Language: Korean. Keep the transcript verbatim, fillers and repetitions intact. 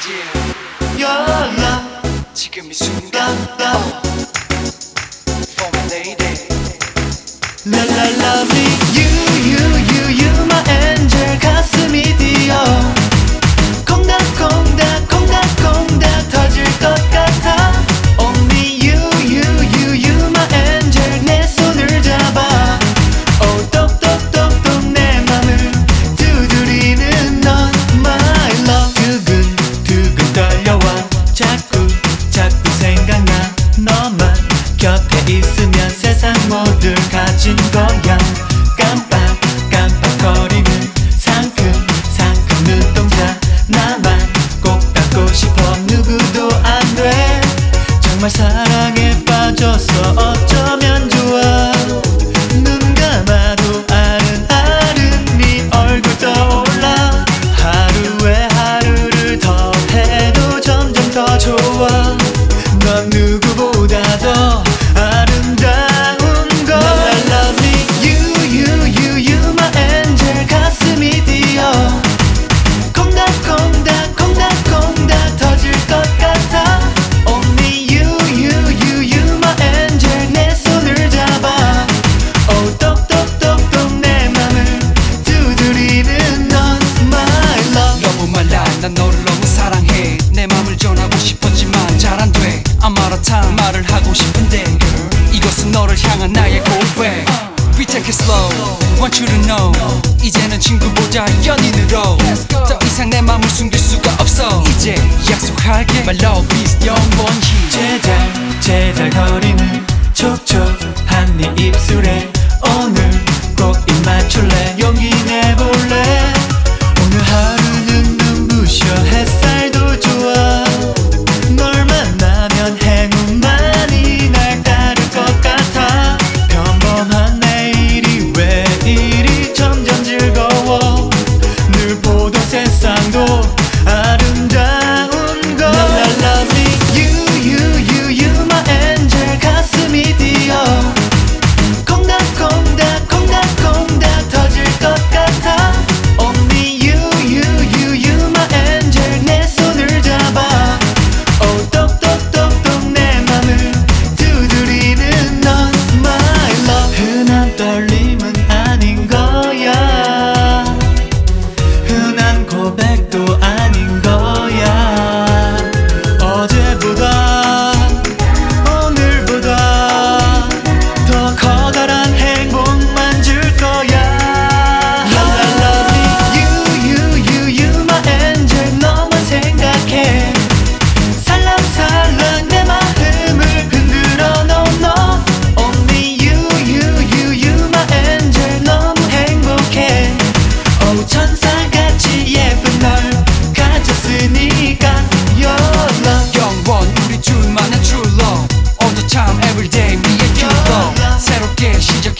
Your love 지금 이 순간 love For my lady La la lovely you you you you my angel 가슴이 뛰어 콩닥콩닥 콩닥콩닥 터질 것 같아 Only you you you you my angel 내 손을 잡아 Oh 똑똑똑똑 내 맘을 두드리는 넌 my love 두근두근 떨려와 자꾸 자꾸 생각나 너만 곁에 있으면 세상 모두 가진 거야 깜빡 깜빡거리는 상큼 상큼 눈동자 나만 꼭 닿고 싶어 누구도 안 돼 정말 사랑에 빠져서 어쩌면 좋아 눈 감아도 아른아른 네 얼굴 떠올라 하루에 하루를 더해도 점점 더 좋아 넌 누구보다 더 아름다운 걸 I love me you you you you my angel 가슴이 뛰어 콩닥콩닥 콩닥콩닥 터질 것 같아 Only you you you you my angel 내 손을 잡아 Oh 똑똑똑똑 내 맘을 두드리는 넌 my love 너무 말라 난 너를 너무 사랑해 내 맘을 전하고 싶었지만 잘 안 돼 I'm out of time 말을 하고 싶은데 이것은 너를 향한 나의 고백 We take it slow Want you to know 이제는 친구보다 연인으로 더 이상 내 맘을 숨길 수가 없어 이제 약속할게 My love is 영원히 제잘 제잘 거리는 촉촉한 네 입술에 오늘 꼭 입 맞출래 용기 내볼래 오늘 하루는 눈부셔 햇살도 좋아 널 만나면 행운만이 날 따를 것 같아 평범한 내일이 왜 이리 점점 즐거워 늘 보던 세상도 아름다운 걸 I love me you you you you my angel 가슴이 뛰어 콩닥콩닥 콩닥콩닥 터질 것 같아 Only you you you you my angel 내 손을 잡아 Oh 똑똑똑똑 내 맘을 두드리는 넌 my love 흔한 떨림은 아닌 거야 흔한 고백도 아닌 거야 어제보다 오늘보다 더 커다란 행복만 줄 거야 I love me you you you you my angel 너만 생각해 살랑살랑 내 마음을 흔들어 no no Only you you you you my angel 너무 행복해 Oh 천사같이 예쁜 널 가졌으니까 Your love 영원 우리 둘만의 true love All the time every day me and you love 새롭게 시작해